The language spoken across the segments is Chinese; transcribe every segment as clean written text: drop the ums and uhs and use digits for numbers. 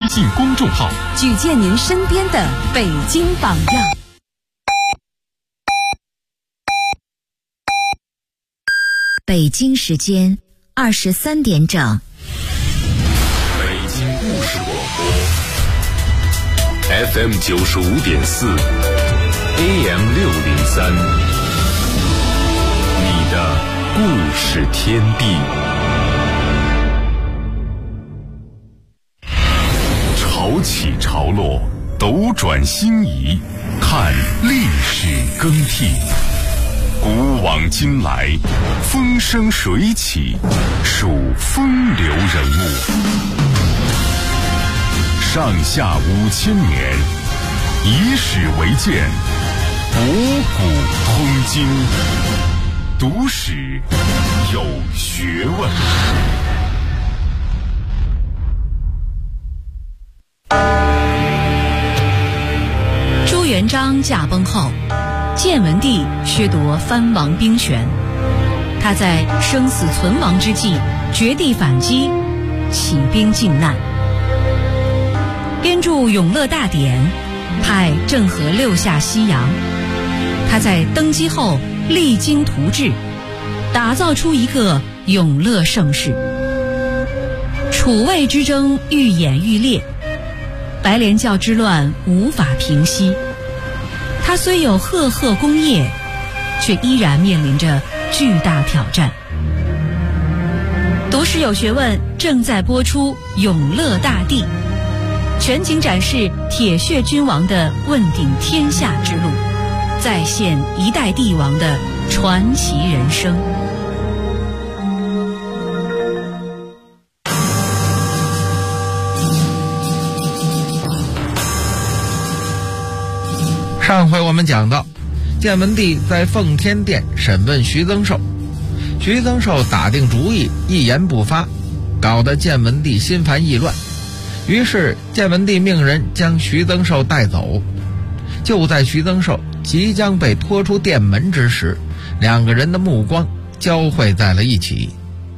信公众号， 举荐您身边的北京榜样。 北京时间23点整。 北京故事广播 FM 95.4 AM 603，你的故事天地。潮起潮落，斗转星移，看历史更替。古往今来，风生水起，数风流人物。上下5000年，以史为鉴，博古通今，读史有学问。 朱元璋驾崩后，建文帝削夺藩王兵权，他在生死存亡之际绝地反击，起兵靖难，编著《永乐大典》，派郑和六下西洋。他在登基后励精图治，打造出一个永乐盛世。楚魏之争愈演愈烈，白莲教之乱无法平息。他虽有赫赫功业，却依然面临着巨大挑战。读史有学问正在播出《永乐大帝》，全景展示铁血君王的问鼎天下之路，再现一代帝王的传奇人生。 上回我们讲到，建文帝在奉天殿审问徐增寿，徐增寿打定主意，一言不发，搞得建文帝心烦意乱。于是建文帝命人将徐增寿带走。就在徐增寿即将被拖出殿门之时，两个人的目光交汇在了一起。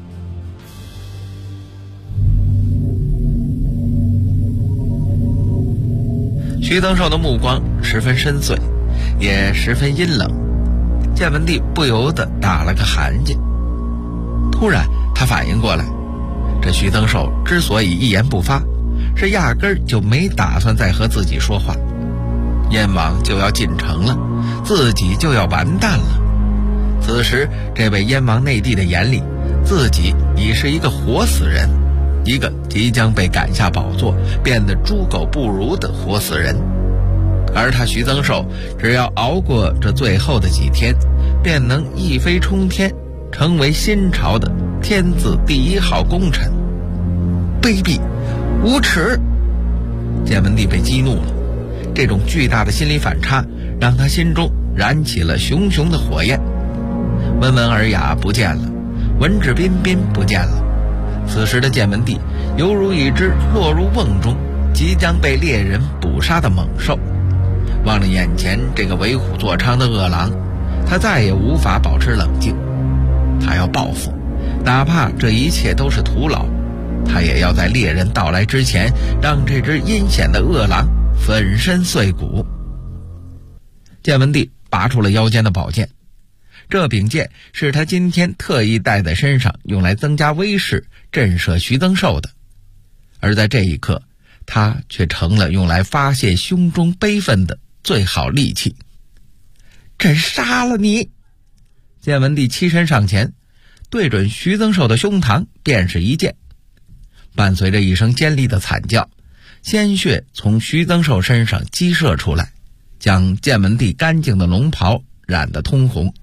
徐增寿的目光十分深邃，也十分阴冷，建文帝不由得打了个寒噤。突然他反应过来，这徐增寿之所以一言不发，是压根儿就没打算再和自己说话。燕王就要进城了，自己就要完蛋了。此时这位燕王内弟的眼里，自己已是一个活死人，一个即将被赶下宝座，变得猪狗不如的活死人。而他徐增寿只要熬过这最后的几天，便能一飞冲天，成为新朝的天字第一号功臣。卑鄙无耻！建文帝被激怒了，这种巨大的心理反差让他心中燃起了熊熊的火焰。温文尔雅不见了，文质彬彬不见了。此时的建文帝犹如一只落入瓮中即将被猎人捕杀的猛兽，望着眼前这个为虎作伥的恶狼，他再也无法保持冷静。他要报复，哪怕这一切都是徒劳，他也要在猎人到来之前，让这只阴险的恶狼粉身碎骨。建文帝拔出了腰间的宝剑，这柄剑是他今天特意带在身上，用来增加威势，震慑徐增寿的。而在这一刻，他却成了用来发泄胸中悲愤的最好利器。朕杀了你！建文帝欺身上前，对准徐增寿的胸膛便是一剑，伴随着一声尖利的惨叫，鲜血从徐增寿身上激射出来，将建文帝干净的龙袍染得通红。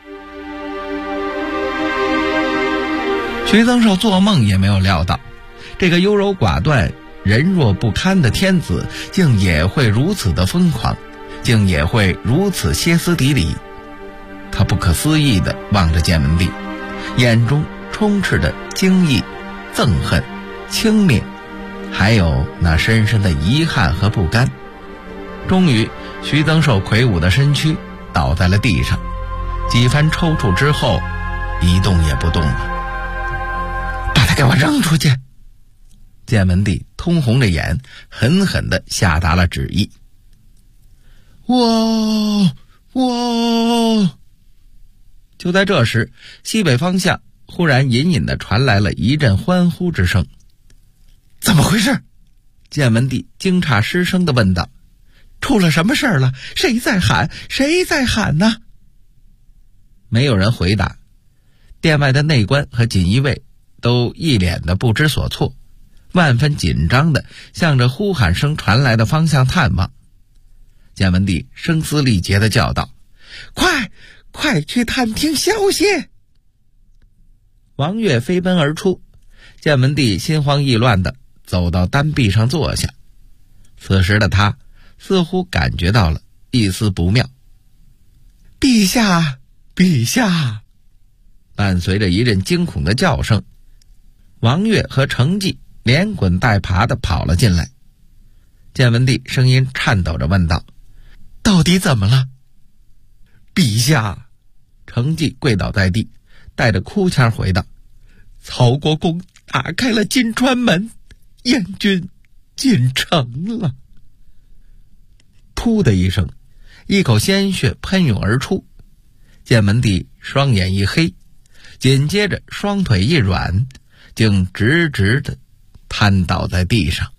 徐增寿做梦也没有料到，这个优柔寡断、人弱不堪的天子竟也会如此的疯狂，竟也会如此歇斯底里。他不可思议地望着建文帝，眼中充斥着惊异、憎恨、轻蔑，还有那深深的遗憾和不甘。终于徐增寿魁梧的身躯倒在了地上，几番抽搐之后一动也不动了。把他给我扔出去！建文帝通红着眼，狠狠地下达了旨意。我。就在这时，西北方向忽然隐隐地传来了一阵欢呼之声。怎么回事？建文帝惊诧失声地问道。出了什么事了？谁在喊？谁在喊呢？没有人回答。殿外的内官和锦衣卫都一脸的不知所措，万分紧张地向着呼喊声传来的方向探望。建文帝声嘶力竭地叫道：快去探听消息！王悦飞奔而出，建文帝心慌意乱地走到单壁上坐下。此时的他似乎感觉到了一丝不妙。陛下！伴随着一阵惊恐的叫声，王悦和程济连滚带爬地跑了进来。建文帝声音颤抖着问道：到底怎么了？陛下！程济跪倒在地，带着哭腔回道：曹国公打开了金川门，燕军进城了。噗的一声，一口鲜血喷涌而出。建文帝双眼一黑，紧接着双腿一软，竟直直地瘫倒在地上。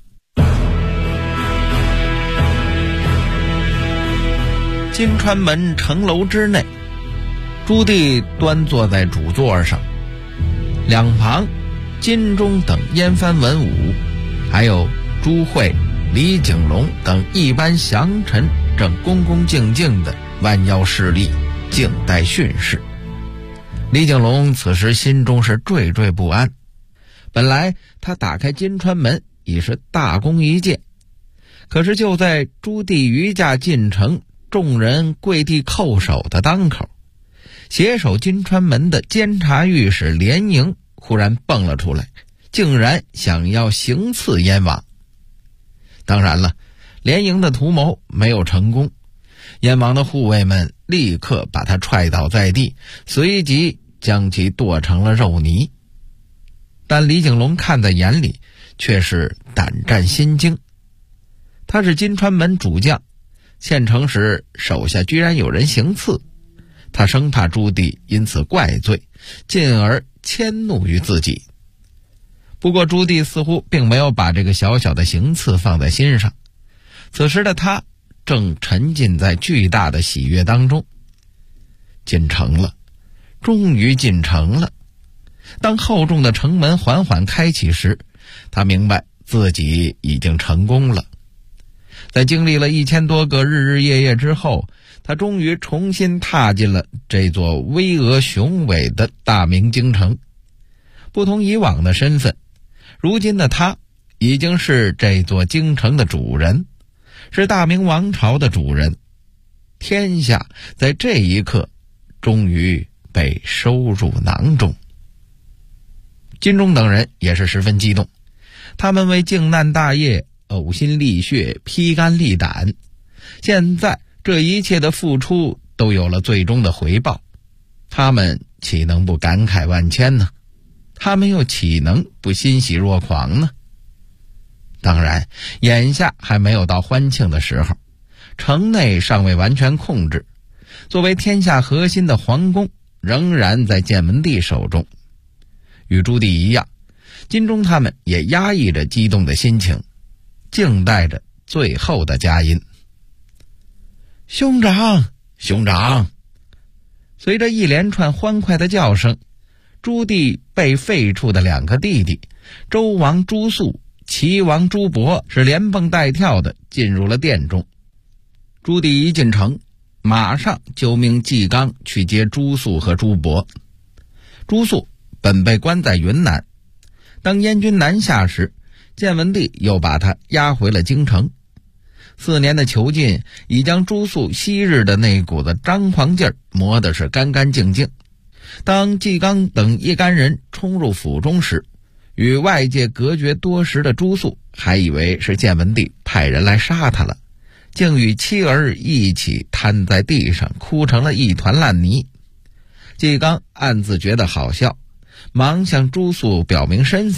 金川门城楼之内，朱棣端坐在主座上，两旁金钟等燕藩文武，还有朱惠、李景龙等一般降臣正恭恭敬敬地弯腰侍立，静待训示。李景龙此时心中是惴惴不安。本来他打开金川门已是大功一件，可是就在朱棣御驾进城，众人跪地叩首的当口，携手金川门的监察御史连营忽然蹦了出来，竟然想要行刺燕王。当然了，连营的图谋没有成功，燕王的护卫们立刻把他踹倒在地，随即将其剁成了肉泥。但李景龙看在眼里，却是胆战心惊。他是金川门主将，县城时手下居然有人行刺，他生怕朱棣因此怪罪，进而迁怒于自己。不过朱棣似乎并没有把这个小小的行刺放在心上，此时的他正沉浸在巨大的喜悦当中。进城了，终于进城了。当厚重的城门缓缓开启时，他明白自己已经成功了。在经历了1000多个日日夜夜之后，他终于重新踏进了这座巍峨雄伟的大明京城。不同以往的身份，如今的他已经是这座京城的主人，是大明王朝的主人。天下在这一刻终于被收入囊中。金钟等人也是十分激动，他们为靖难大业呕心沥血，披肝沥胆，现在这一切的付出都有了最终的回报，他们岂能不感慨万千呢？他们又岂能不欣喜若狂呢？当然，眼下还没有到欢庆的时候，城内尚未完全控制，作为天下核心的皇宫仍然在建文帝手中。与朱棣一样，金钟他们也压抑着激动的心情，静待着最后的佳音。兄长，兄长！随着一连串欢快的叫声，朱棣被废黜的2个弟弟周王朱肃、齐王朱伯是连蹦带跳的进入了殿中。朱棣一进城，马上就命纪纲去接朱肃和朱伯。朱肃本被关在云南，当燕军南下时，建文帝又把他押回了京城。4年的囚禁已将朱肃昔日的那股子张狂劲儿磨得是干干净净。当纪纲等一干人冲入府中时，与外界隔绝多时的朱肃还以为是建文帝派人来杀他了，竟与妻儿一起瘫在地上，哭成了一团烂泥。纪纲暗自觉得好笑，忙向朱肃表明身份，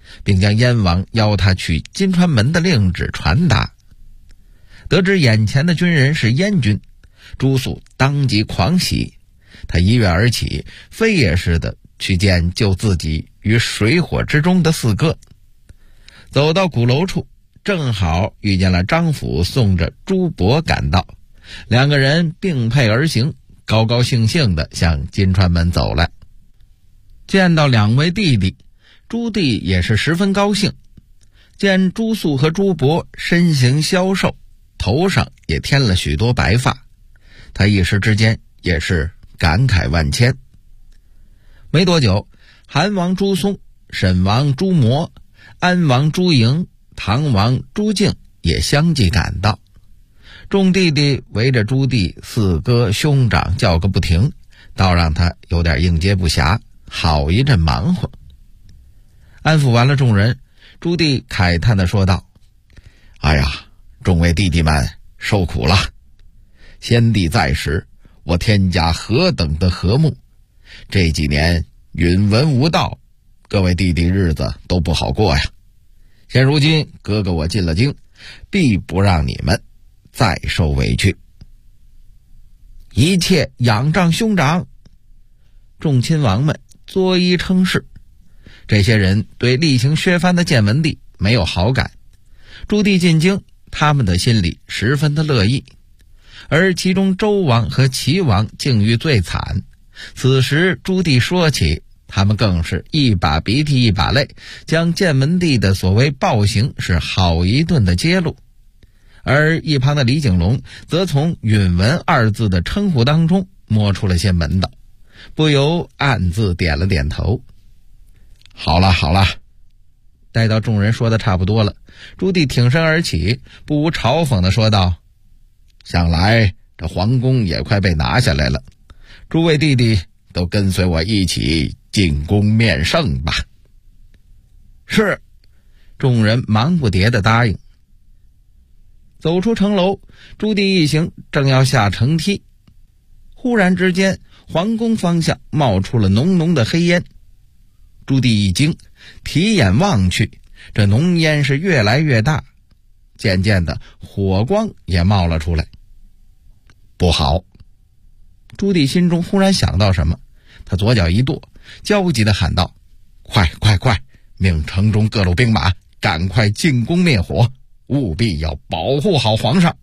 并将燕王邀他去金川门的令旨传达。得知眼前的军人是燕军，朱肃当即狂喜，他一跃而起，飞也似的去见救自己于水火之中的四哥。走到鼓楼处，正好遇见了张辅送着朱伯赶到，两个人并辔而行，高高兴兴地向金川门走来。见到两位弟弟，朱棣也是十分高兴，见朱肃和朱伯身形消瘦，头上也添了许多白发，他一时之间也是感慨万千。没多久，韩王朱松、沈王朱模、安王朱莹、唐王朱敬也相继赶到。众弟弟围着朱棣四哥兄长叫个不停，倒让他有点应接不暇，好一阵忙活。安抚完了众人，朱棣慨叹地说道：哎呀，众位弟弟们受苦了。先帝在时，我天家何等的和睦，这几年允文无道，各位弟弟日子都不好过呀。现如今哥哥我进了京，必不让你们再受委屈。一切仰仗兄长。众亲王们作揖称是。这些人对厉行削藩的建文帝没有好感，朱棣进京，他们的心里十分的乐意。而其中周王和齐王境遇最惨，此时朱棣说起，他们更是一把鼻涕一把泪，将建文帝的所谓暴行是好一顿的揭露。而一旁的李景龙则从允文二字的称呼当中摸出了些门道，不由暗自点了点头。好了好了。待到众人说的差不多了，朱棣挺身而起，不无嘲讽地说道：想来这皇宫也快被拿下来了，诸位弟弟都跟随我一起进宫面圣吧。是。众人忙不迭地答应。走出城楼，朱棣一行正要下城梯，忽然之间皇宫方向冒出了浓浓的黑烟。朱棣一惊，提眼望去，这浓烟是越来越大，渐渐的火光也冒了出来。不好！朱棣心中忽然想到什么，他左脚一跺，焦急地喊道：快快快，命城中各路兵马赶快进宫灭火，务必要保护好皇上。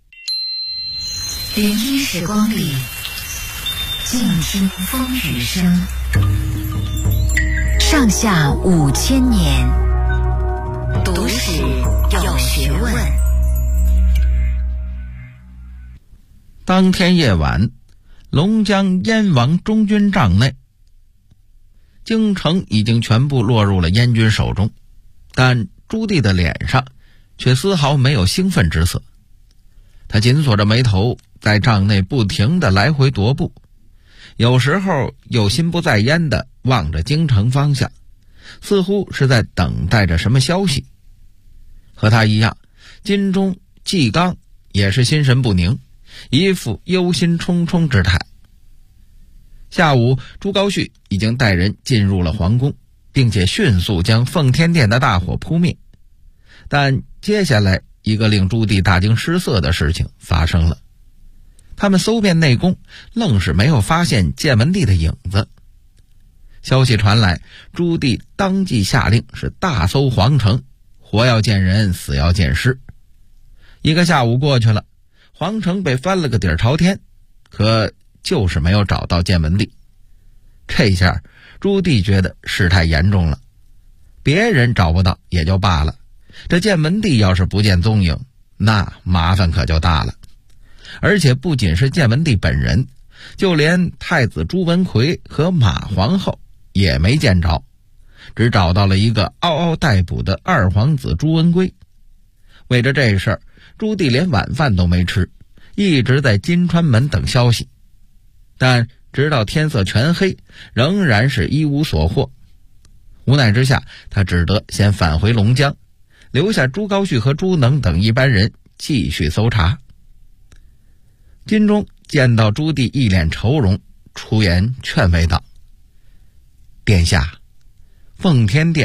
聆听时光里，静听风雨声。上下5000年，读史有学问。 当天夜晚，龙江燕王中军帐内，京城已经全部落入了燕军手中，但朱棣的脸上却丝毫没有兴奋之色。他紧锁着眉头，在帐内不停地来回踱步，有时候又心不在焉地望着京城方向，似乎是在等待着什么消息。和他一样，金钟、纪纲也是心神不宁，一副忧心忡忡之态。下午，朱高煦已经带人进入了皇宫，并且迅速将奉天殿的大火扑灭。但接下来一个令朱棣大惊失色的事情发生了，他们搜遍内宫，愣是没有发现建文帝的影子。消息传来，朱棣当即下令是大搜皇城，活要见人，死要见尸。一个下午过去了，皇城被翻了个底儿朝天，可就是没有找到建文帝。这下朱棣觉得事态严重了，别人找不到也就罢了，这建文帝要是不见踪影，那麻烦可就大了。而且不仅是建文帝本人，就连太子朱文奎和马皇后也没见着，只找到了一个嗷嗷待哺的二皇子朱文圭。为着这事儿，朱棣连晚饭都没吃，一直在金川门等消息。但直到天色全黑，仍然是一无所获。无奈之下，他只得先返回龙江，留下朱高煦和朱能等一班人继续搜查。金钟见到朱棣一脸愁容，出言劝慰道：殿下，奉天殿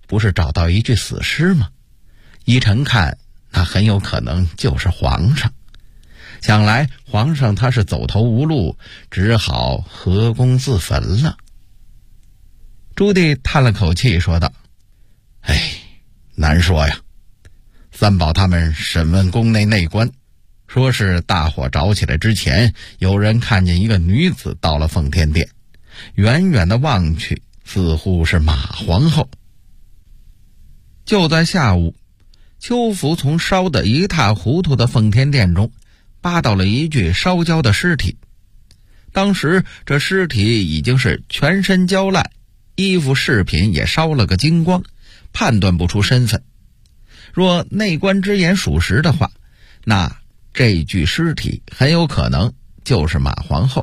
不是找到一具死尸吗？依臣看，那很有可能就是皇上。想来皇上他是走投无路，只好合宫自焚了。朱棣叹了口气说道：难说呀。三宝他们审问宫内内官，说是大火着起来之前，有人看见一个女子到了奉天殿，远远的望去，似乎是马皇后。就在下午，邱福从烧得一塌糊涂的奉天殿中扒到了一具烧焦的尸体。当时这尸体已经是全身焦烂，衣服饰品也烧了个精光，判断不出身份。若内官之言属实的话，那这具尸体很有可能就是马皇后。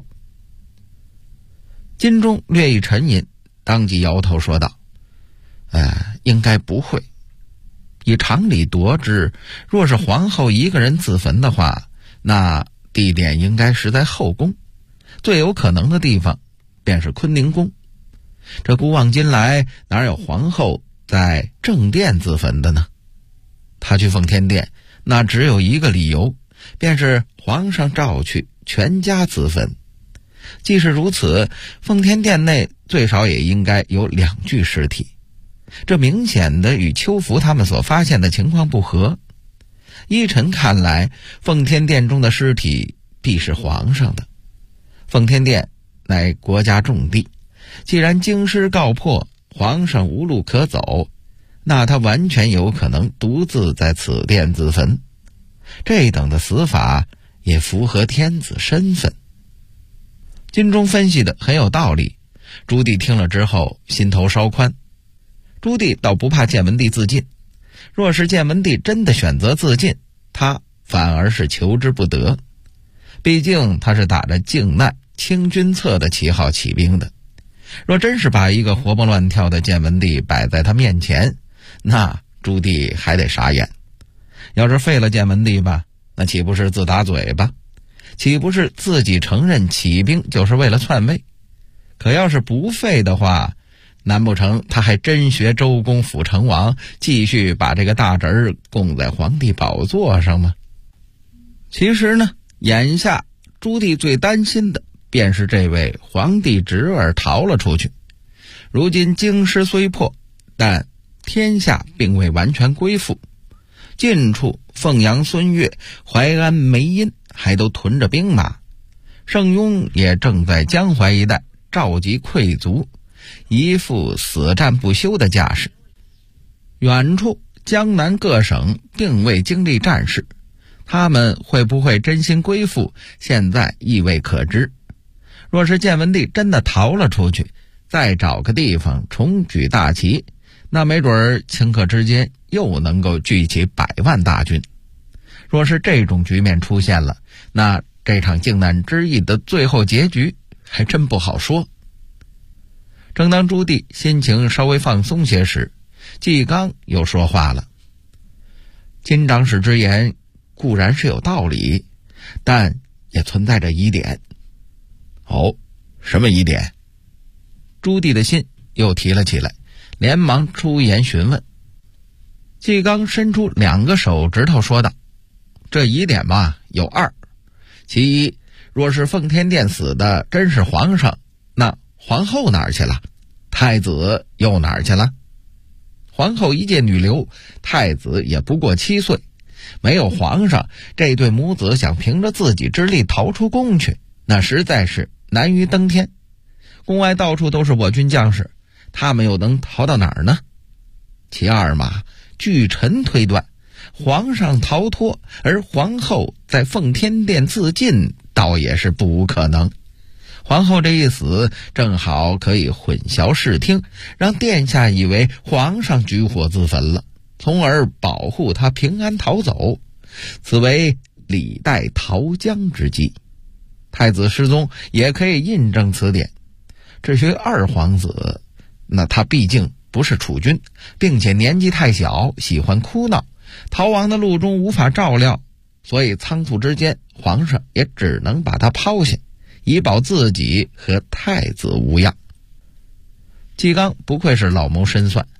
金钟略一沉吟，当即摇头说道：应该不会。以常理夺之，若是皇后一个人自焚的话，那地点应该是在后宫，最有可能的地方便是坤宁宫。这古往今来，哪有皇后在正殿自焚的呢？他去奉天殿，那只有一个理由，便是皇上召去，全家自焚。即使如此，奉天殿内最少也应该有2具尸体，这明显的与邱福他们所发现的情况不合。依臣看来，奉天殿中的尸体必是皇上的。奉天殿乃国家重地，既然京师告破，皇上无路可走，那他完全有可能独自在此殿自焚。这等的死法也符合天子身份。金钟分析的很有道理，朱棣听了之后心头稍宽。朱棣倒不怕建文帝自尽，若是建文帝真的选择自尽，他反而是求之不得。毕竟他是打着靖难清君侧的旗号起兵的，若真是把一个活蹦乱跳的建文帝摆在他面前，那朱棣还得傻眼。要是废了建文帝吧，那岂不是自打嘴巴？岂不是自己承认起兵就是为了篡位？可要是不废的话，难不成他还真学周公辅成王，继续把这个大侄儿供在皇帝宝座上吗？其实呢，眼下朱棣最担心的便是这位皇帝侄儿逃了出去。如今京师虽破，但天下并未完全归附，近处凤阳、孙悦、淮安、梅阴还都屯着兵马，盛庸也正在江淮一带召集溃卒，一副死战不休的架势。远处江南各省并未经历战事，他们会不会真心归附，现在亦未可知。若是建文帝真的逃了出去，再找个地方重举大旗，那没准顷刻之间又能够聚起100万大军。若是这种局面出现了，那这场靖难之役的最后结局还真不好说。正当朱棣心情稍微放松些时，纪纲又说话了：金长史之言固然是有道理，但也存在着疑点。什么疑点？朱棣的心又提了起来，连忙出言询问。纪纲伸出2个手指头说道：这疑点吧，有2。其一，若是奉天殿死的真是皇上，那皇后哪儿去了？太子又哪儿去了？皇后一介女流，太子也不过7岁，没有皇上，这对母子想凭着自己之力逃出宫去，那实在是难于登天。宫外到处都是我军将士，他们又能逃到哪儿呢？其二嘛，据臣推断，皇上逃脱，而皇后在奉天殿自尽，倒也是不无可能。皇后这一死，正好可以混淆视听，让殿下以为皇上举火自焚了，从而保护他平安逃走，此为李代逃江之计。太子失踪也可以印证此点。至于2皇子，那他毕竟不是储君，并且年纪太小，喜欢哭闹，逃亡的路中无法照料，所以仓促之间，皇上也只能把他抛下，以保自己和太子无恙。纪纲不愧是老谋深算，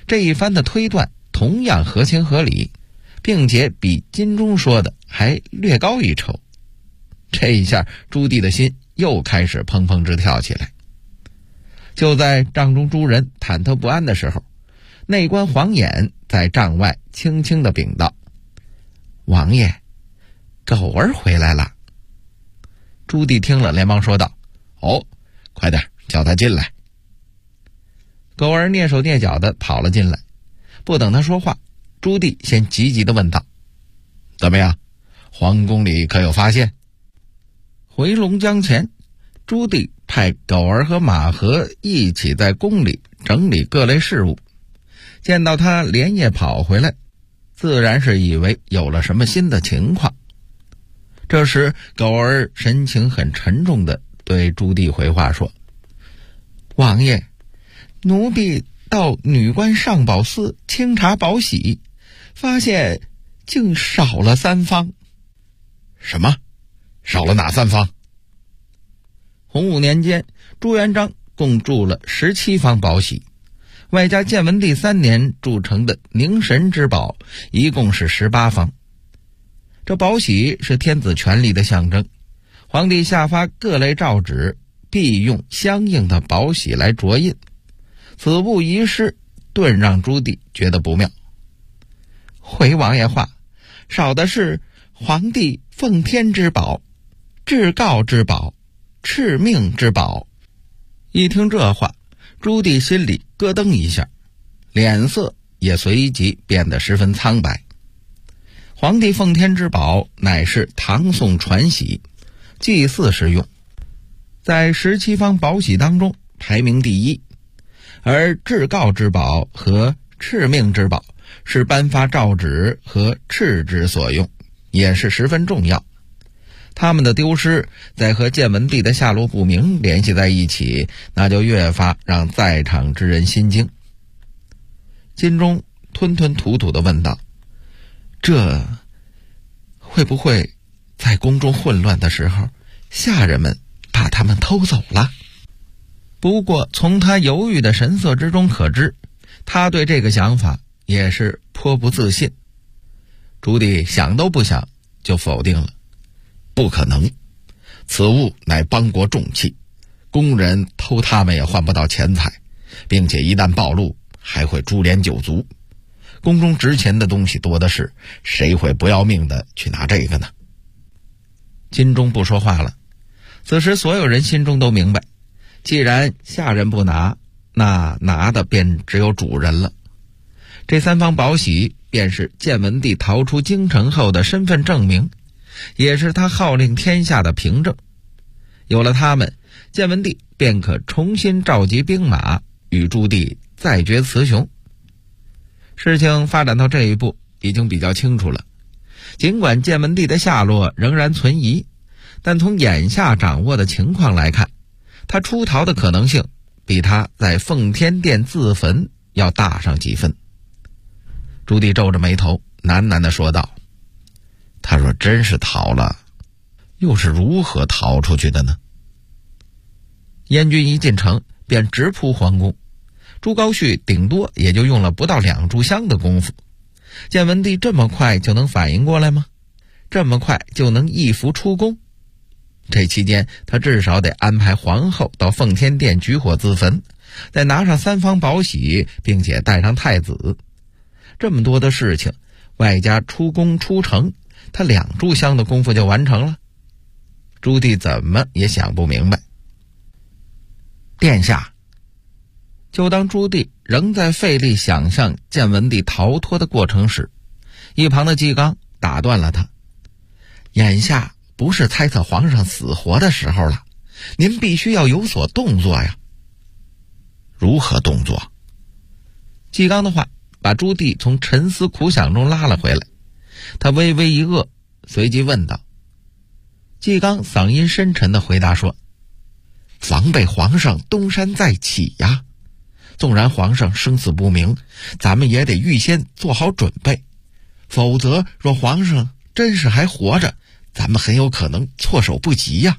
这一番的推断同样合情合理，并且比金钟说的还略高一筹。这一下朱棣的心又开始砰砰直跳起来。就在帐中诸人忐忑不安的时候，内官黄衍在帐外轻轻地禀道：王爷，狗儿回来了。朱棣听了连忙说道：哦，快点叫他进来。狗儿蹑手蹑脚地跑了进来，不等他说话，朱棣先急急地问道：怎么样，皇宫里可有发现？回龙江前，朱棣派狗儿和马和一起在宫里整理各类事务，见到他连夜跑回来，自然是以为有了什么新的情况。这时狗儿神情很沉重地对朱棣回话说：王爷，奴婢到女官上宝司清查宝玺，发现竟少了3方。 什么？少了哪3方？ 洪武年间，朱元璋共铸了17方宝玺，外加建文帝3年铸成的凝神之宝，一共是18方。这宝玺是天子权力的象征，皇帝下发各类诏旨，必用相应的宝玺来着印。此物遗失，顿让朱棣觉得不妙。回王爷话，少的是皇帝奉天之宝、至诰之宝、敕命之宝。一听这话，朱棣心里咯噔一下，脸色也随即变得十分苍白。皇帝奉天之宝乃是唐宋传玺，祭祀时用，在17方宝玺当中排名第一，而至诰之宝和敕命之宝是颁发诏旨和敕旨所用，也是十分重要。他们的丢失再和建文帝的下落不明联系在一起，那就越发让在场之人心惊。金钟吞吞吐吐地问道：这会不会在宫中混乱的时候，下人们把他们偷走了？不过从他犹豫的神色之中可知，他对这个想法也是颇不自信。朱棣想都不想就否定了： 不可能，此物乃邦国重器，宫人偷他们也换不到钱财，并且一旦暴露，还会株连九族。宫中值钱的东西多的是，谁会不要命的去拿这个呢？ 金钟不说话了。此时所有人心中都明白，既然下人不拿，那拿的便只有主人了。这3方宝玺便是建文帝逃出京城后的身份证明，也是他号令天下的凭证。有了他们，建文帝便可重新召集兵马，与朱棣再决雌雄。事情发展到这一步已经比较清楚了，尽管建文帝的下落仍然存疑，但从眼下掌握的情况来看，他出逃的可能性比他在奉天殿自焚要大上几分。朱棣皱着眉头喃喃地说道： 他若真是逃了，又是如何逃出去的呢？ 燕军一进城便直扑皇宫，朱高煦顶多也就用了不到2炷香的功夫。建文帝这么快就能反应过来吗？这么快就能一伏出宫？这期间他至少得安排皇后到奉天殿举火自焚，再拿上3方宝玺，并且带上太子。这么多的事情，外加出宫出城，他2炷香的功夫就完成了。朱棣怎么也想不明白。殿下，就当朱棣仍在费力想象建文帝逃脱的过程时，一旁的纪纲打断了他：眼下不是猜测皇上死活的时候了，您必须要有所动作呀。 如何动作？ 纪纲的话把朱棣从沉思苦想中拉了回来，他微微一愕，随即问道。纪纲嗓音深沉地回答说：防备皇上东山再起呀，纵然皇上生死不明，咱们也得预先做好准备，否则若皇上真是还活着，咱们很有可能措手不及呀。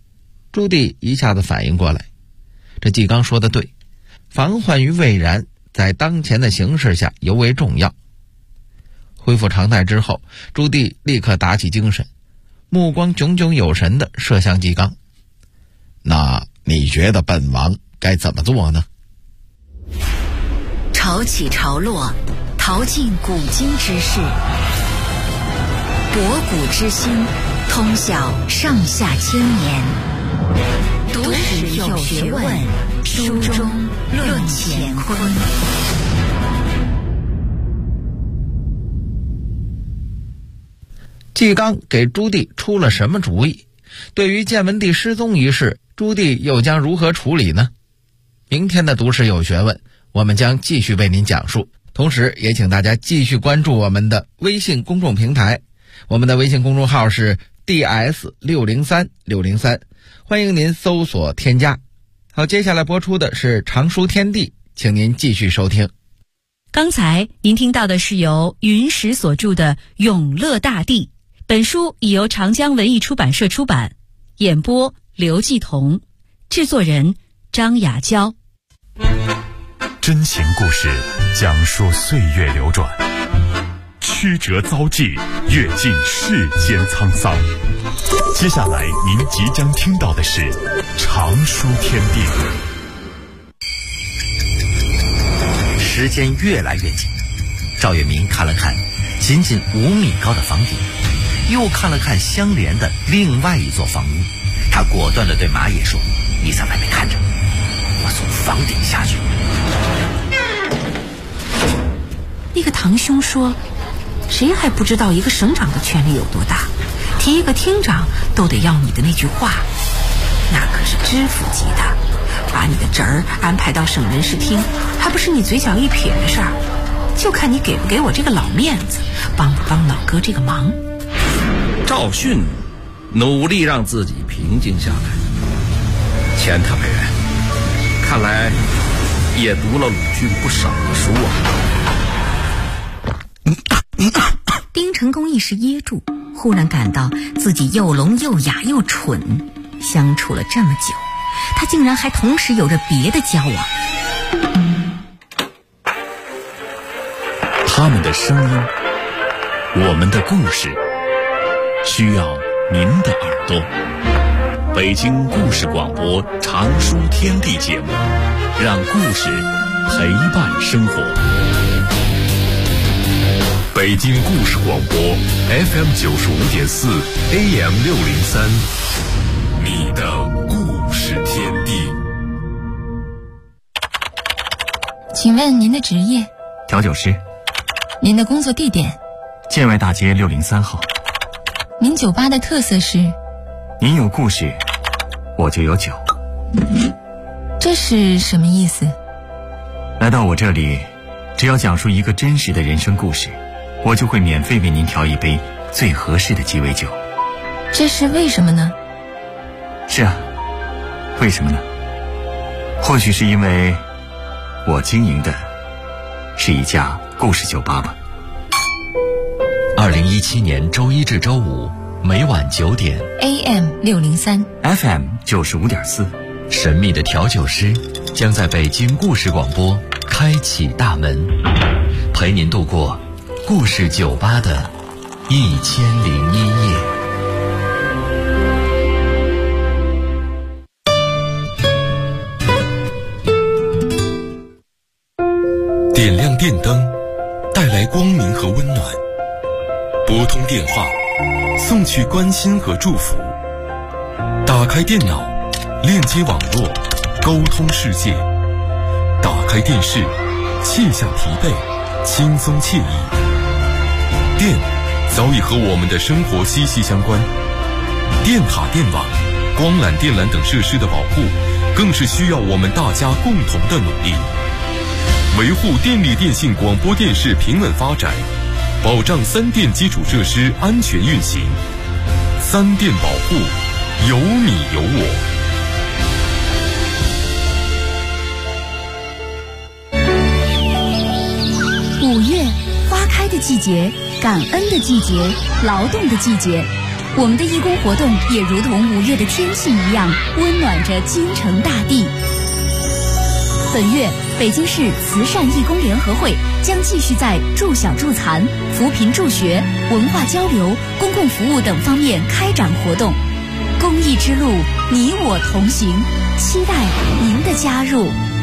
朱棣一下子反应过来，这纪纲说的对，防患于未然， 在当前的形势下尤为重要。恢复常态之后，朱棣立刻打起精神，目光炯炯有神地射向纪纲。那你觉得本王该怎么做呢？ 潮起潮落，淘尽古今之事，博古之心，通晓上下千年。读史有学问，书中论乾坤。 纪纲给朱棣出了什么主意？对于建文帝失踪一事，朱棣又将如何处理呢？明天的读史有学问，我们将继续为您讲述。同时也请大家继续关注我们的微信公众平台，我们的微信公众号是 DS603603，欢迎您搜索添加。好，接下来播出的是常书天地，请您继续收听。 刚才您听到的是由云石所著的《永乐大帝》，本书已由长江文艺出版社出版，演播刘继彤，制作人张雅娇。 真情故事讲述岁月流转，曲折遭际，阅尽世间沧桑。接下来您即将听到的是常书天地。 时间越来越近，赵月明看了看仅仅5米高的房顶，又看了看相连的另外一座房屋，他果断地对马野说：“你在外面看着，我从房顶下去。” 那个堂兄说，谁还不知道一个省长的权力有多大，提一个厅长都得要你的那句话，那可是知府级的，把你的侄儿安排到省人事厅，还不是你嘴角一撇的事儿，就看你给不给我这个老面子，帮不帮老哥这个忙。 赵训努力让自己平静下来，钱特派员看来也读了鲁迅不少的书啊。 丁成功一时噎住，忽然感到自己又聋又哑又蠢，相处了这么久，他竟然还同时有着别的交往。 他们的声音，我们的故事，需要您的耳朵。北京故事广播常书天地节目，让故事陪伴生活。北京故事广播 FM 95.4 AM 603，你的故事天地。 请问您的职业？ 调酒师。 您的工作地点？ 建外大街603号。 您酒吧的特色是？ 您有故事，我就有酒。 这是什么意思？ 来到我这里，只要讲述一个真实的人生故事，我就会免费为您调一杯最合适的鸡尾酒。 这是为什么呢？ 是啊，为什么呢？或许是因为我经营的是一家故事酒吧吧。 2017年周一至周五每晚9点 AM 603 FM 95.4， 神秘的调酒师将在北京故事广播开启大门，陪您度过故事酒吧的1001夜。 点亮电灯，带来光明和温暖；拨通电话，送去关心和祝福；打开电脑，链接网络，沟通世界；打开电视，卸下疲惫，轻松惬意。电早已和我们的生活息息相关，电塔、电网、光缆、电缆等设施的保护，更是需要我们大家共同的努力。维护电力电信广播电视平稳发展，保障三电基础设施安全运行。三电保护，有你有我。 5月，花开的季节，感恩的季节，劳动的季节。我们的义工活动也如同5月的天气一样，温暖着京城大地。本月北京市慈善义工联合会将继续在助小助残、扶贫助学、文化交流、公共服务等方面开展活动。公益之路，你我同行，期待您的加入。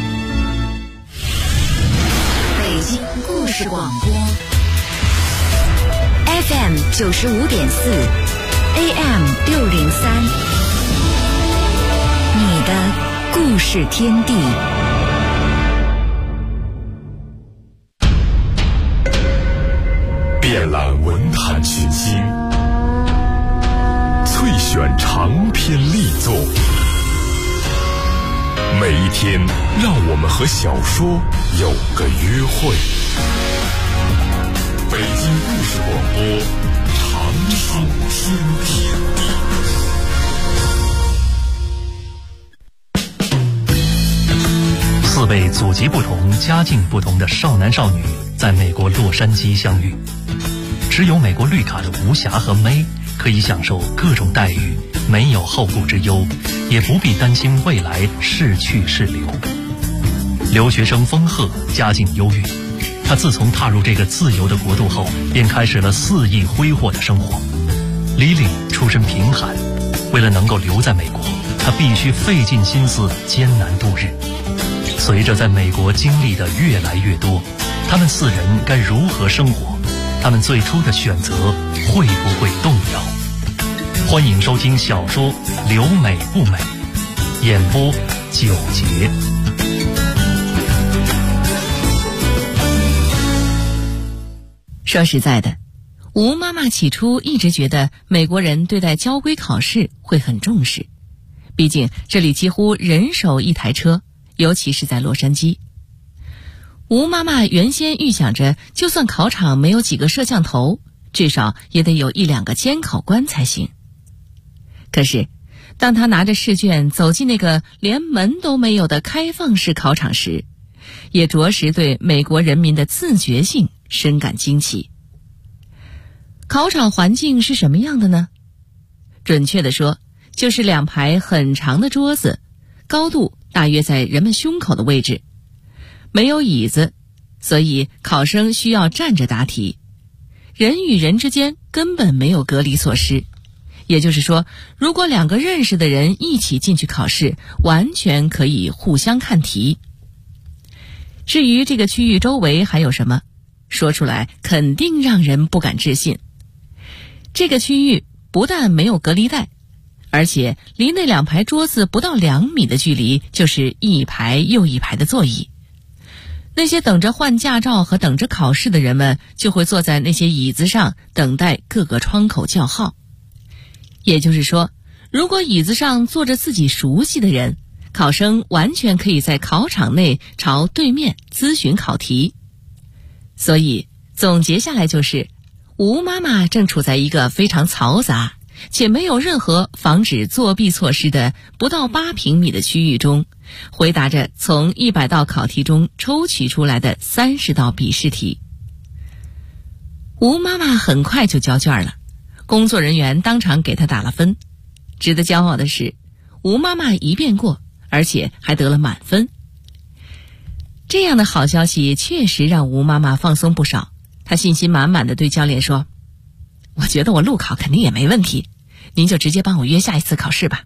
北京故事广播 FM 95.4 AM 603，你的故事天地。 遍览文坛群星，萃选长篇力作，每一天让我们和小说有个约会。北京故事广播，长寿天地。 4位祖籍不同、家境不同的少男少女在美国洛杉矶相遇，持有美国绿卡的吴霞和May可以享受各种待遇，没有后顾之忧，也不必担心未来是去是留。留学生风鹤家境优越，他自从踏入这个自由的国度后，便开始了肆意挥霍的生活。Lily出身贫寒，为了能够留在美国，他必须费尽心思艰难度日。随着在美国经历的越来越多，他们4人该如何生活？他们最初的选择会不会动摇？欢迎收听小说《留美不美》，演播9节。 说实在的，吴妈妈起初一直觉得美国人对待交规考试会很重视，毕竟这里几乎人手一台车，尤其是在洛杉矶。吴妈妈原先预想着，就算考场没有几个摄像头，至少也得有1、2个监考官才行。可是当她拿着试卷走进那个连门都没有的开放式考场时，也着实对美国人民的自觉性深感惊奇。考场环境是什么样的呢？准确地说，就是2排很长的桌子，高度大约在人们胸口的位置，没有椅子，所以考生需要站着答题。人与人之间根本没有隔离措施，也就是说，如果2个认识的人一起进去考试，完全可以互相看题。至于这个区域周围还有什么，说出来肯定让人不敢置信。这个区域不但没有隔离带，而且离那2排桌子不到2米的距离，就是一排又一排的座椅。那些等着换驾照和等着考试的人们，就会坐在那些椅子上，等待各个窗口叫号。也就是说，如果椅子上坐着自己熟悉的人，考生完全可以在考场内朝对面咨询考题。所以总结下来就是，吴妈妈正处在一个非常嘈杂且没有任何防止作弊措施的不到8平米的区域中，回答着从100道考题中抽取出来的30道笔试题。吴妈妈很快就交卷了，工作人员当场给她打了分。值得骄傲的是，吴妈妈一遍过，而且还得了满分。这样的好消息确实让吴妈妈放松不少，她信心满满地对教练说：“我觉得我路考肯定也没问题，您就直接帮我约下一次考试吧。”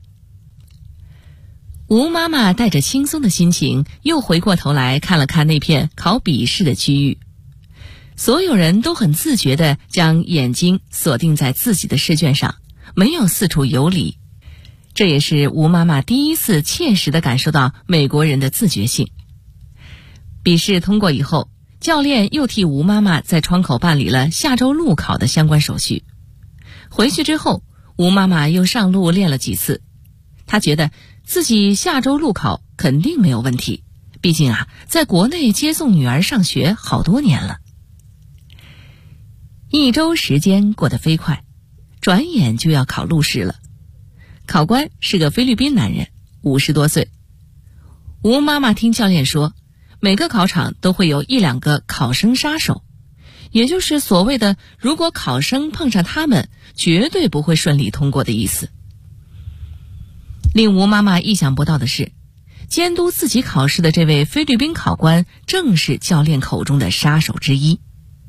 吴妈妈带着轻松的心情，又回过头来看了看那片考笔试的区域。所有人都很自觉地将眼睛锁定在自己的试卷上，没有四处游离。这也是吴妈妈第一次切实地感受到美国人的自觉性。笔试通过以后，教练又替吴妈妈在窗口办理了下周路考的相关手续。回去之后，吴妈妈又上路练了几次，她觉得自己下周路考肯定没有问题，毕竟在国内接送女儿上学好多年了。1周时间过得飞快，转眼就要考路试了。考官是个菲律宾男人，50多岁。吴妈妈听教练说，每个考场都会有1、2个考生杀手，也就是所谓的如果考生碰上他们，绝对不会顺利通过的意思。令吴妈妈意想不到的是， 监督自己考试的这位菲律宾考官正是教练口中的杀手之一。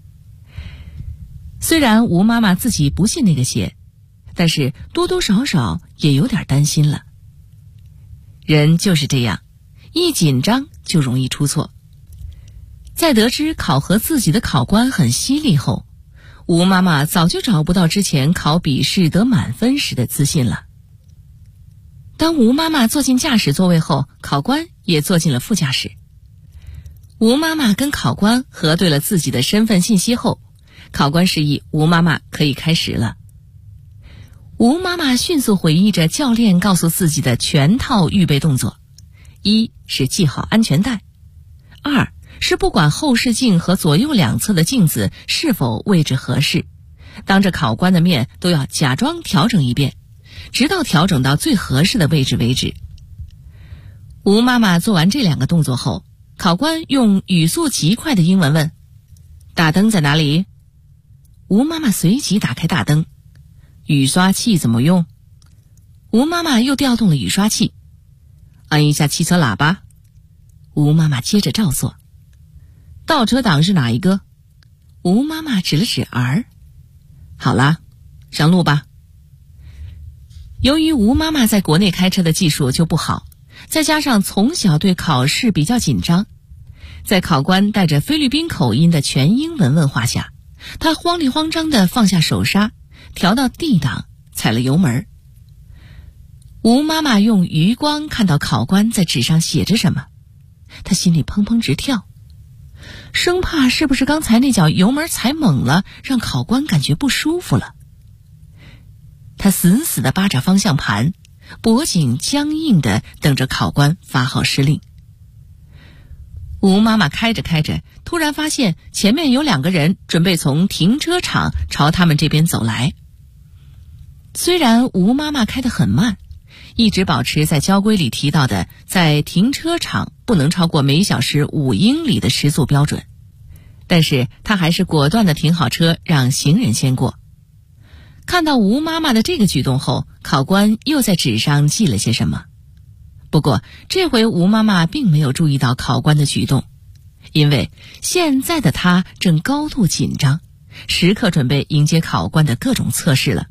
虽然吴妈妈自己不信那个邪，但是多多少少也有点担心了。人就是这样，一紧张就容易出错。在得知考核自己的考官很犀利后，吴妈妈早就找不到之前考笔试得满分时的自信了。当吴妈妈坐进驾驶座位后，考官也坐进了副驾驶。吴妈妈跟考官核对了自己的身份信息后，考官示意吴妈妈可以开始了。吴妈妈迅速回忆着教练告诉自己的全套预备动作：一是系好安全带，二是不管后视镜和左右两侧的镜子是否位置合适，当着考官的面都要假装调整一遍，直到调整到最合适的位置为止。吴妈妈做完这2个动作后，考官用语速极快的英文问：大灯在哪里？吴妈妈随即打开大灯。雨刷器怎么用？吴妈妈又调动了雨刷器。按一下汽车喇叭。吴妈妈接着照做。倒车档是哪一个？吴妈妈指了指 R。好啦，上路吧。由于吴妈妈在国内开车的技术就不好，再加上从小对考试比较紧张，在考官带着菲律宾口音的全英文问话下，她慌里慌张地放下手刹，调到 D 档，踩了油门。吴妈妈用余光看到考官在纸上写着什么，她心里砰砰直跳，生怕是不是刚才那脚油门踩猛了，让考官感觉不舒服了。她死死地扒着方向盘，脖颈僵硬地等着考官发号施令。吴妈妈开着开着，突然发现前面有2个人准备从停车场朝他们这边走来。虽然吴妈妈开得很慢，一直保持在交规里提到的在停车场不能超过每小时5英里的时速标准，但是她还是果断地停好车，让行人先过。看到吴妈妈的这个举动后，考官又在纸上记了些什么。不过这回吴妈妈并没有注意到考官的举动，因为现在的她正高度紧张，时刻准备迎接考官的各种测试了。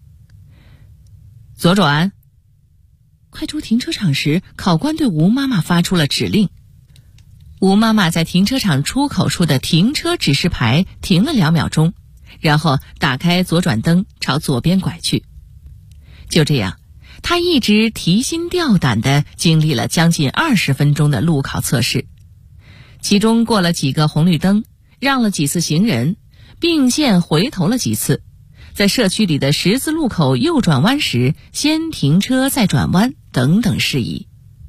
左转。快出停车场时，考官对吴妈妈发出了指令。吴妈妈在停车场出口处的停车指示牌停了2秒钟，然后打开左转灯朝左边拐去。就这样，她一直提心吊胆地经历了将近20分钟的路考测试，其中过了几个红绿灯，让了几次行人，并线回头了几次，在社区里的十字路口右转弯时先停车再转弯等等事宜。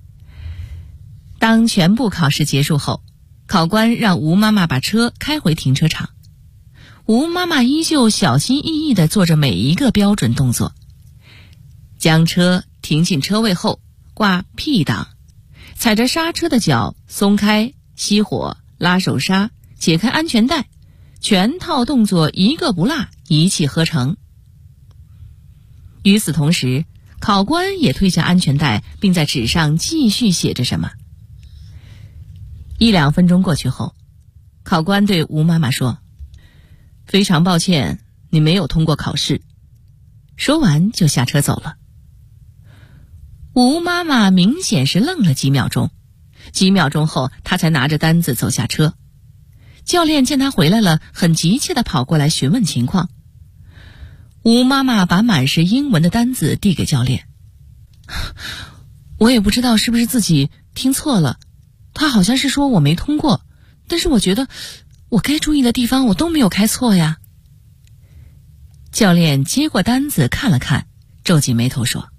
当全部考试结束后，考官让吴妈妈把车开回停车场。吴妈妈依旧小心翼翼地做着每一个标准动作，将车停进车位后挂 P 档，踩着刹车的脚松开、熄火、拉手刹、解开安全带，全套动作一个不落，一气呵成。与此同时，考官也推下安全带，并在纸上继续写着什么。1-2分钟过去后，考官对吴妈妈说：非常抱歉，你没有通过考试。说完就下车走了。吴妈妈明显是愣了几秒钟，几秒钟后她才拿着单子走下车。教练见她回来了，很急切地跑过来询问情况。吴妈妈把满是英文的单子递给教练。我也不知道是不是自己听错了，他好像是说我没通过，但是我觉得我该注意的地方我都没有开错呀。教练接过单子看了看，皱起眉头说：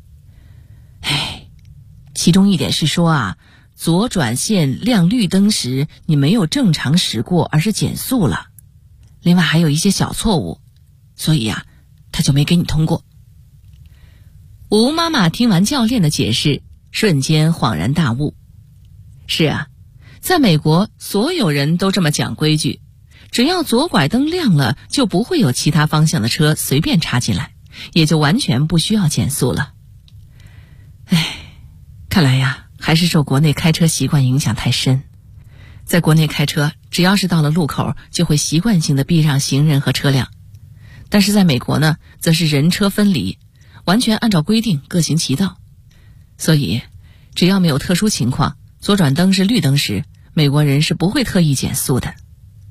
其中一点是说啊，左转线亮绿灯时你没有正常驶过，而是减速了。另外还有一些小错误，所以啊，他就没给你通过。吴妈妈听完教练的解释，瞬间恍然大悟。是啊，在美国所有人都这么讲规矩，只要左拐灯亮了，就不会有其他方向的车随便插进来，也就完全不需要减速了。看来呀，还还是受国内开车习惯影响太深。在国内开车，只要是到了路口，就会习惯性的避让行人和车辆。但是在美国呢，则是人车分离，完全按照规定各行其道。所以，只要没有特殊情况，左转灯是绿灯时，美国人是不会特意减速的。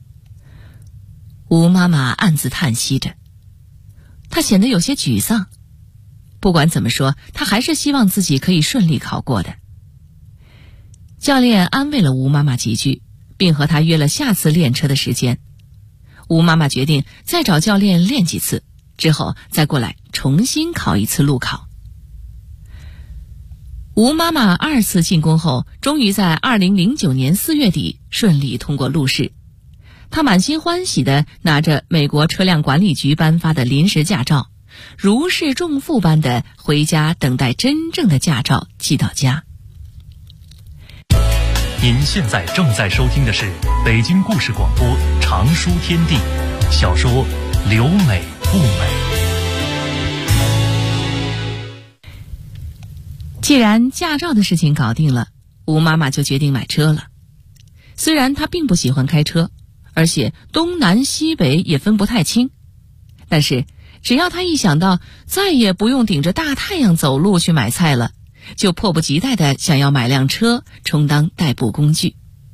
吴妈妈暗自叹息着，她显得有些沮丧。不管怎么说，她还是希望自己可以顺利考过的。教练安慰了吴妈妈几句，并和她约了下次练车的时间。吴妈妈决定再找教练练几次，之后再过来重新考一次路考。吴妈妈2次进宫后，终于在2009年4月底顺利通过路试。她满心欢喜地拿着美国车辆管理局颁发的临时驾照，如释重负般的回家等待真正的驾照寄到家。 您现在正在收听的是北京故事广播长书天地小说《留美不美》。 既然驾照的事情搞定了，吴妈妈就决定买车了。虽然她并不喜欢开车，而且东南西北也分不太清，但是只要她一想到再也不用顶着大太阳走路去买菜了，就迫不及待地想要买辆车充当代步工具。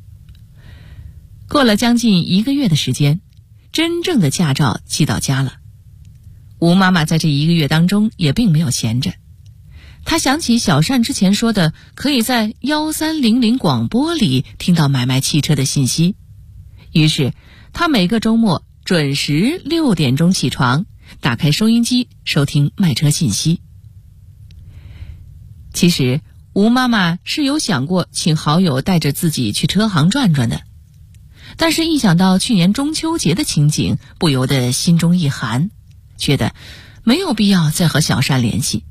过了将近1个月的时间，真正的驾照寄到家了。吴妈妈在这1个月当中也并没有闲着，她想起小善之前说的可以在1300广播里听到买卖汽车的信息，于是她每个周末准时6点钟起床，打开收音机收听卖车信息。其实吴妈妈是有想过请好友带着自己去车行转转的，但是一想到去年中秋节的情景，不由得心中一寒，觉得没有必要再和小善联系。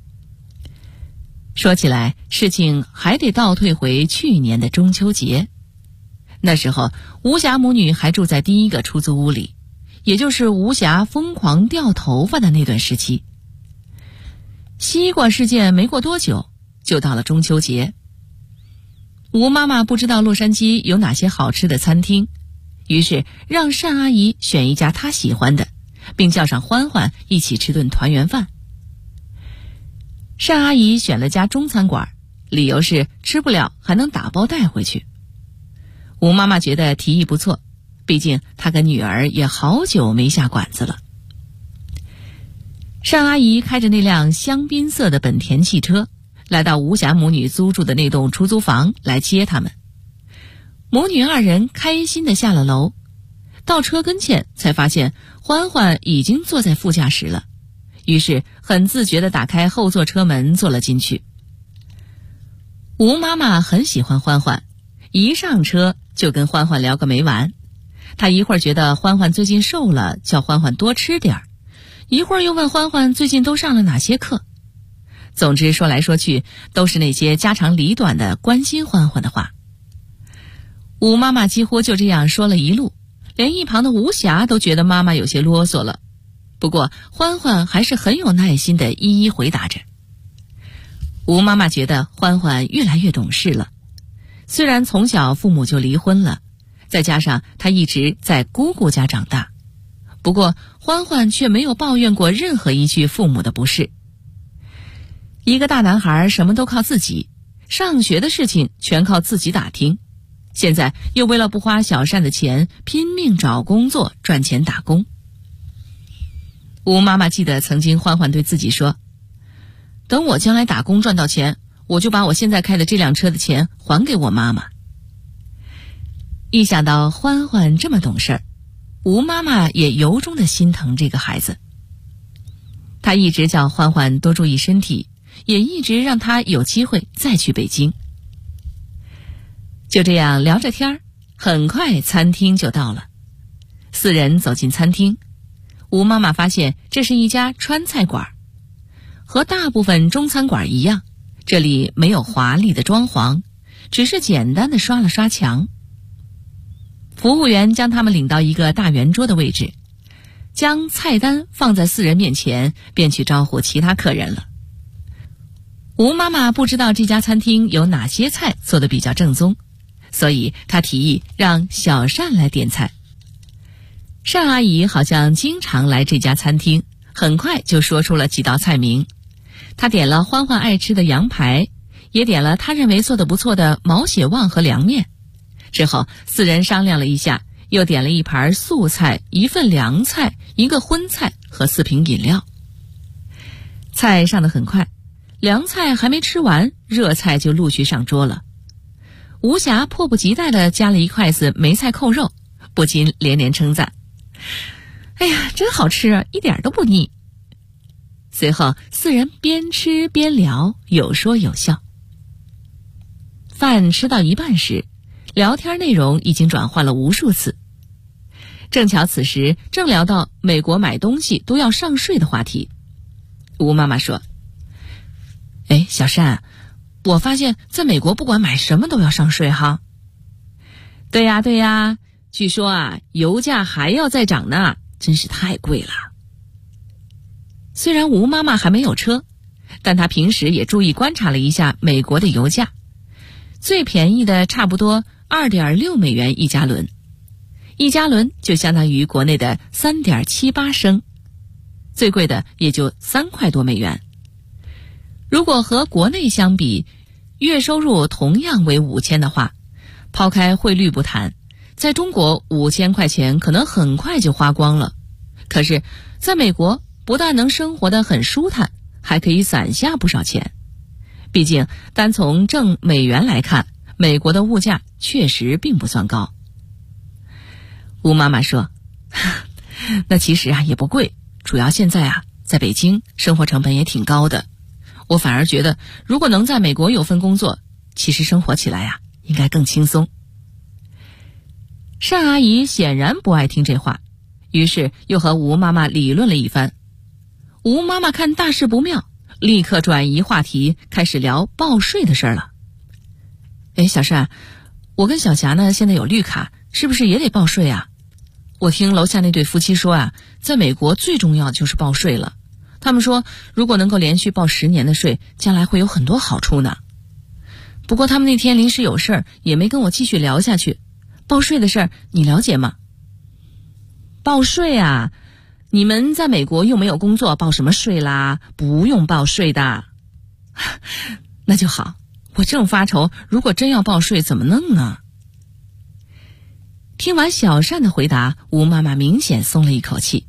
说起来，事情还得倒退回去年的中秋节。那时候吴霞母女还住在第一个出租屋里，也就是吴霞疯狂掉头发的那段时期。西瓜事件没过多久，就到了中秋节。吴妈妈不知道洛杉矶有哪些好吃的餐厅，于是让单阿姨选一家她喜欢的，并叫上欢欢一起吃顿团圆饭。单阿姨选了家中餐馆，理由是吃不了还能打包带回去。吴妈妈觉得提议不错，毕竟她跟女儿也好久没下馆子了。单阿姨开着那辆香槟色的本田汽车，来到吴霞母女租住的那栋出租房来接他们。母女2人开心地下了楼，到车跟前才发现欢欢已经坐在副驾驶了，于是很自觉地打开后座车门坐了进去。吴妈妈很喜欢欢欢，一上车就跟欢欢聊个没完。她一会儿觉得欢欢最近瘦了，叫欢欢多吃点儿，一会儿又问欢欢最近都上了哪些课。总之说来说去都是那些家长里短的关心欢欢的话。吴妈妈几乎就这样说了一路，连一旁的吴霞都觉得妈妈有些啰嗦了。不过欢欢还是很有耐心地一一回答着。吴妈妈觉得欢欢越来越懂事了，虽然从小父母就离婚了，再加上她一直在姑姑家长大，不过欢欢却没有抱怨过任何一句父母的不是。一个大男孩什么都靠自己，上学的事情全靠自己打听，现在又为了不花小善的钱拼命找工作赚钱打工。吴妈妈记得曾经欢欢对自己说，等我将来打工赚到钱，我就把我现在开的这辆车的钱还给我妈妈。一想到欢欢这么懂事，吴妈妈也由衷的心疼这个孩子。她一直叫欢欢多注意身体，也一直让他有机会再去北京。就这样聊着天儿，很快餐厅就到了。4人走进餐厅，吴妈妈发现这是一家川菜馆，和大部分中餐馆一样，这里没有华丽的装潢，只是简单的刷了刷墙。服务员将他们领到一个大圆桌的位置，将菜单放在4人面前，便去招呼其他客人了。 吴妈妈不知道这家餐厅有哪些菜做得比较正宗，所以她提议让小单来点菜。单阿姨好像经常来这家餐厅，很快就说出了几道菜名。她点了欢欢爱吃的羊排，也点了她认为做得不错的毛血旺和凉面。之后4人商量了一下，又点了一盘素菜、1份凉菜、1个荤菜和4瓶饮料。菜上得很快，凉菜还没吃完，热菜就陆续上桌了。吴霞迫不及待地夹了1筷子梅菜扣肉，不禁连连称赞：哎呀，真好吃啊，一点都不腻。随后4人边吃边聊，有说有笑。饭吃到一半时，聊天内容已经转换了无数次。正巧此时正聊到美国买东西都要上税的话题。吴妈妈说：哎，小单，我发现在美国不管买什么都要上税哈。对呀，据说啊，油价还要再涨呢，真是太贵了。虽然吴妈妈还没有车，但她平时也注意观察了一下美国的油价，最便宜的差不多2.6美元1加仑，1加仑就相当于国内的3.78升，最贵的也就3块多美元。如果和国内相比，月收入同样为5000的话，抛开汇率不谈，在中国5000块钱可能很快就花光了。可是在美国不但能生活得很舒坦，还可以攒下不少钱。毕竟单从挣美元来看，美国的物价确实并不算高。吴妈妈说：那其实啊也不贵，主要现在啊在北京生活成本也挺高的。我反而觉得如果能在美国有份工作，其实生活起来啊应该更轻松。单阿姨显然不爱听这话，于是又和吴妈妈理论了一番。吴妈妈看大事不妙，立刻转移话题，开始聊报税的事儿了。哎，小单，我跟小霞呢现在有绿卡，是不是也得报税啊？我听楼下那对夫妻说啊，在美国最重要的就是报税了。他们说如果能够连续报10年的税，将来会有很多好处呢。不过他们那天临时有事儿，也没跟我继续聊下去。报税的事儿你了解吗？报税啊，你们在美国又没有工作，报什么税啦？不用报税的。那就好，我正发愁，如果真要报税怎么弄啊？听完小单的回答，吴妈妈明显松了一口气。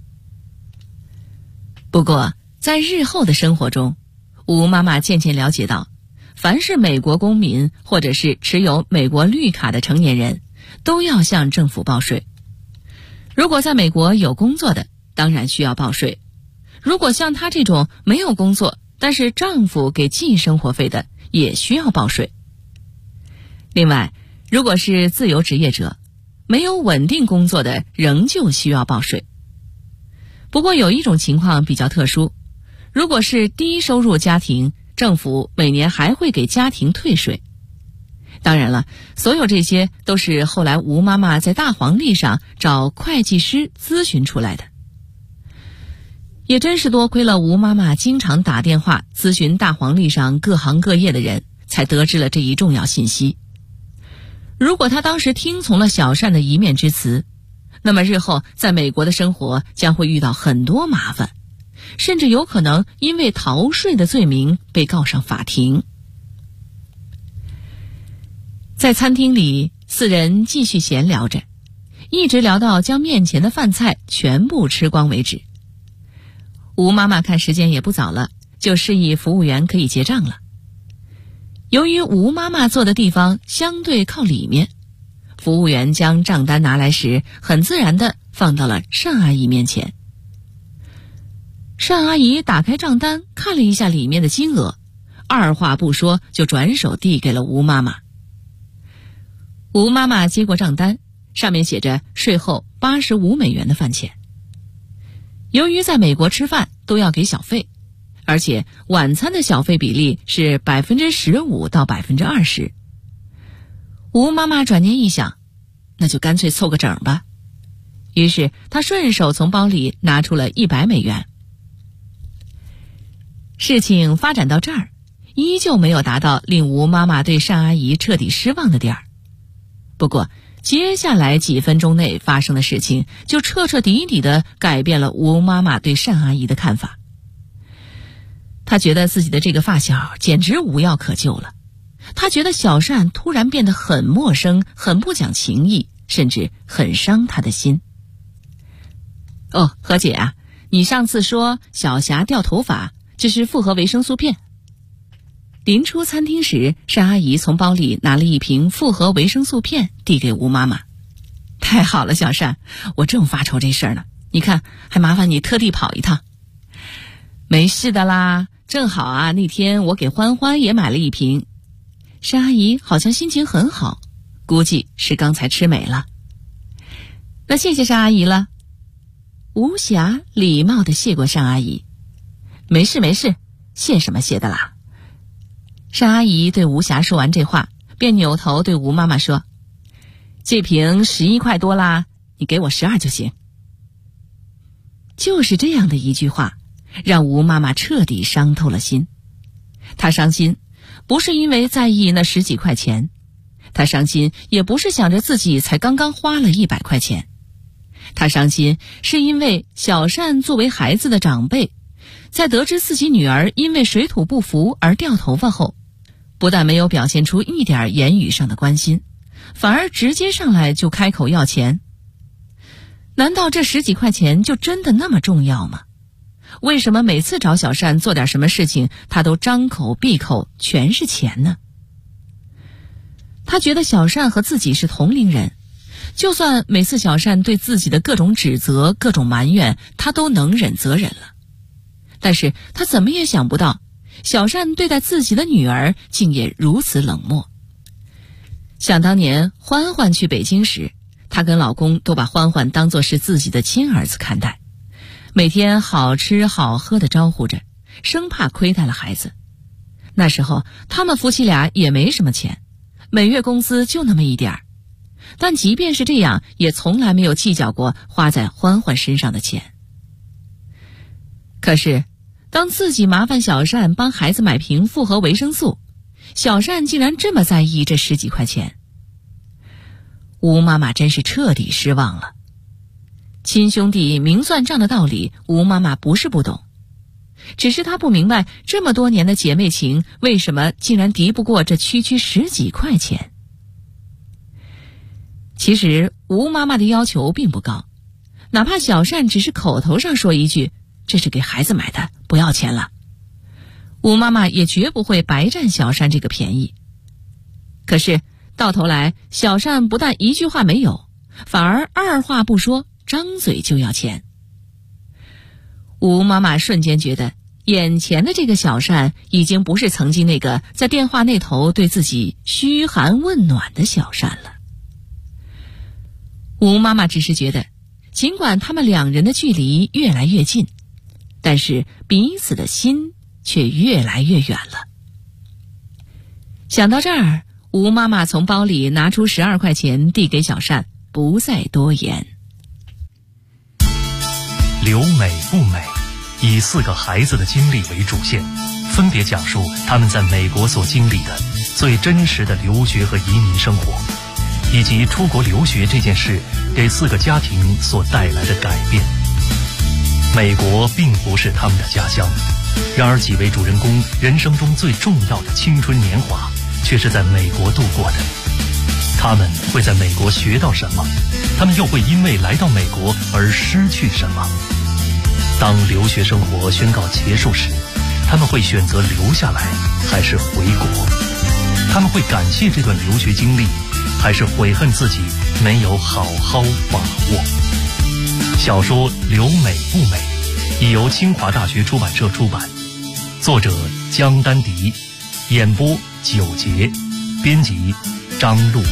不过在日后的生活中，吴妈妈渐渐了解到，凡是美国公民或者是持有美国绿卡的成年人，都要向政府报税。如果在美国有工作的，当然需要报税。如果像她这种没有工作，但是丈夫给寄生活费的，也需要报税。另外，如果是自由职业者，没有稳定工作的，仍旧需要报税。不过有一种情况比较特殊，如果是低收入家庭，政府每年还会给家庭退税。当然了，所有这些都是后来吴妈妈在大黄历上找会计师咨询出来的。也真是多亏了吴妈妈经常打电话咨询大黄历上各行各业的人，才得知了这一重要信息。如果她当时听从了小单的一面之词，那么日后在美国的生活将会遇到很多麻烦，甚至有可能因为逃税的罪名被告上法庭。在餐厅里，4人继续闲聊着，一直聊到将面前的饭菜全部吃光为止。吴妈妈看时间也不早了，就示意服务员可以结账了。由于吴妈妈坐的地方相对靠里面，服务员将账单拿来时，很自然地放到了单阿姨面前。单阿姨打开账单，看了一下里面的金额，二话不说就转手递给了吴妈妈。吴妈妈接过账单，上面写着税后85美元的饭钱。由于在美国吃饭都要给小费，而且晚餐的小费比例是15%到20%。吴妈妈转念一想，那就干脆凑个整吧。于是她顺手从包里拿出了100美元。事情发展到这儿， 依旧没有达到令吴妈妈对单阿姨彻底失望的点儿。不过接下来几分钟内发生的事情就彻彻底底地改变了吴妈妈对单阿姨的看法。她觉得自己的这个发小简直无药可救了。她觉得小单突然变得很陌生，很不讲情义，甚至很伤她的心。哦，何姐啊，你上次说小霞掉头发，这是复合维生素片。临出餐厅时，单阿姨从包里拿了一瓶复合维生素片递给吴妈妈。太好了，小单，我正发愁这事儿呢，你看还麻烦你特地跑一趟。没事的啦，正好啊，那天我给欢欢也买了一瓶。单阿姨好像心情很好，估计是刚才吃美了。那谢谢单阿姨了。吴霞礼貌地谢过单阿姨。没事没事，谢什么谢的啦。单阿姨对吴霞说完这话，便扭头对吴妈妈说，这瓶11块多啦，你给我12就行。就是这样的一句话，让吴妈妈彻底伤透了心。她伤心不是因为在意那10几块钱，她伤心也不是想着自己才刚刚花了100块钱，她伤心是因为小单作为孩子的长辈，在得知自己女儿因为水土不服而掉头发后，不但没有表现出一点言语上的关心，反而直接上来就开口要钱。难道这10几块钱就真的那么重要吗？为什么每次找小单做点什么事情，他都张口闭口全是钱呢？他觉得小单和自己是同龄人，就算每次小单对自己的各种指责、各种埋怨，他都能忍则忍了。但是他怎么也想不到，小单对待自己的女儿竟也如此冷漠。想当年欢欢去北京时，她跟老公都把欢欢当作是自己的亲儿子看待，每天好吃好喝的招呼着，生怕亏待了孩子。那时候他们夫妻俩也没什么钱，每月工资就那么一点儿，但即便是这样，也从来没有计较过花在欢欢身上的钱。可是当自己麻烦小单帮孩子买瓶复合维生素，小单竟然这么在意这10几块钱。吴妈妈真是彻底失望了。亲兄弟明算账的道理，吴妈妈不是不懂，只是她不明白这么多年的姐妹情，为什么竟然敌不过这区区10几块钱。其实吴妈妈的要求并不高，哪怕小单只是口头上说一句，这是给孩子买的，不要钱了，吴妈妈也绝不会白占小单这个便宜。可是到头来，小单不但一句话没有，反而二话不说，张嘴就要钱。吴妈妈瞬间觉得，眼前的这个小单已经不是曾经那个在电话那头对自己嘘寒问暖的小单了。吴妈妈只是觉得，尽管他们两人的距离越来越近，但是彼此的心却越来越远了。想到这儿，吴妈妈从包里拿出12块钱递给小单，不再多言。 留美不美，以4个孩子的经历为主线，分别讲述他们在美国所经历的最真实的留学和移民生活，以及出国留学这件事给4个家庭所带来的改变。美国并不是他们的家乡，然而几位主人公人生中最重要的青春年华却是在美国度过的。他们会在美国学到什么？他们又会因为来到美国而失去什么？当留学生活宣告结束时，他们会选择留下来还是回国？他们会感谢这段留学经历，还是悔恨自己没有好好把握？小说《留美不美》已由清华大学出版社出版，作者江丹迪，演播9节，编辑张璐。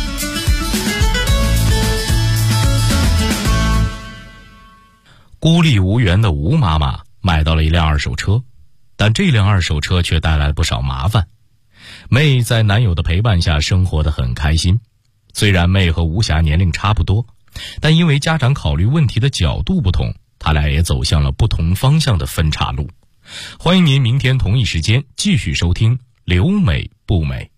孤立无援的吴妈妈买到了一辆二手车，但这辆二手车却带来了不少麻烦。妹在男友的陪伴下生活得很开心，虽然妹和吴霞年龄差不多，但因为家长考虑问题的角度不同，他俩也走向了不同方向的分岔路。欢迎您明天同一时间继续收听留美不美。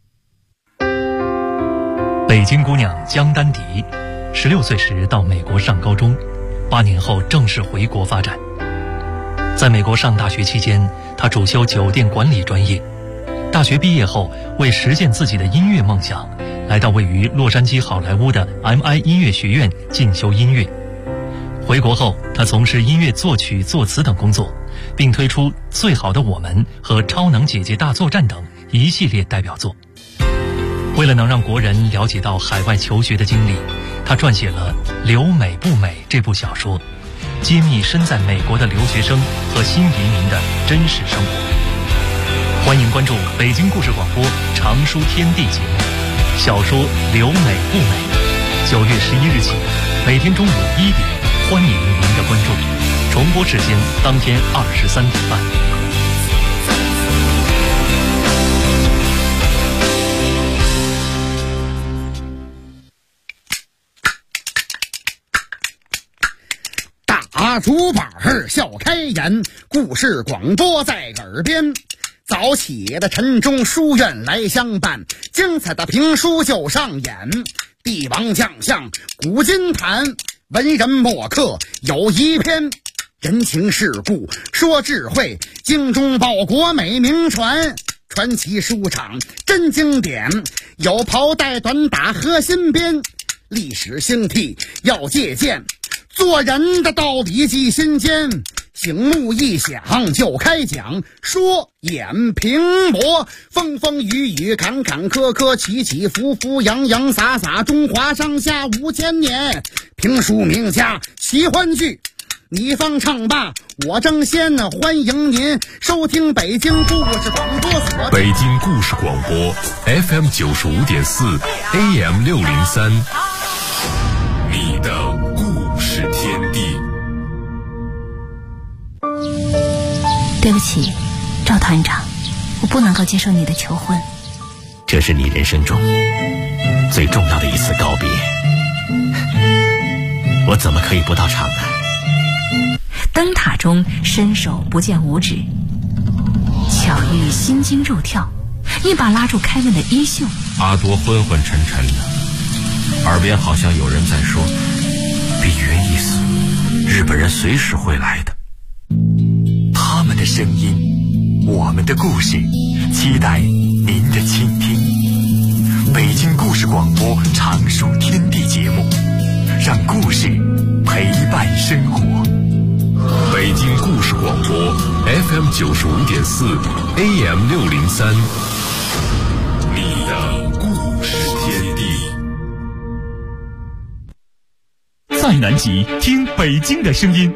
北京姑娘江丹迪，16岁时到美国上高中，8年后正式回国发展。在美国上大学期间，她主修酒店管理专业。大学毕业后，为实现自己的音乐梦想，来到位于洛杉矶好莱坞的 MI 音乐学院进修音乐。回国后，他从事音乐作曲、作词等工作，并推出《最好的我们》和《超能姐姐大作战》等一系列代表作。为了能让国人了解到海外求学的经历，他撰写了《留美不美》这部小说，揭秘身在美国的留学生和新移民的真实生活。欢迎关注北京故事广播常书天地节目，小说《留美不美》，9月11日起，每天中午1点，欢迎您的关注。重播时间当天23点半。 大竹板笑开颜，故事广播在耳边。早起的晨钟书院来相伴，精彩的评书就上演。帝王将相古今谈，文人墨客有一篇。人情世故说智慧，精忠报国美名传。传奇书场真经典，有袍带短打和新编。历史兴替要借鉴，做人的道理记心间。醒目一响就开讲，说演评驳，风风雨雨坎坎坷坷，起起伏伏洋洋洒洒，中华上下5000年。评书名家奇欢聚，你方唱罢我争先，欢迎您收听北京故事广播所。 北京故事广播 FM 95.4 AM 603，你的故事天地。 对不起，赵团长，我不能够接受你的求婚。 这是你人生中最重要的一次告别，我怎么可以不到场呢？ 灯塔中伸手不见五指，巧遇心惊肉跳，一把拉住凯文的衣袖。 阿多昏昏沉沉的，耳边好像有人在说：比约意思，日本人随时会来的。 他们的声音，我们的故事，期待您的倾听。北京故事广播常书天地节目，让故事陪伴生活。 北京故事广播 FM 95.4 AM 603，你的故事天地。 在南极听北京的声音。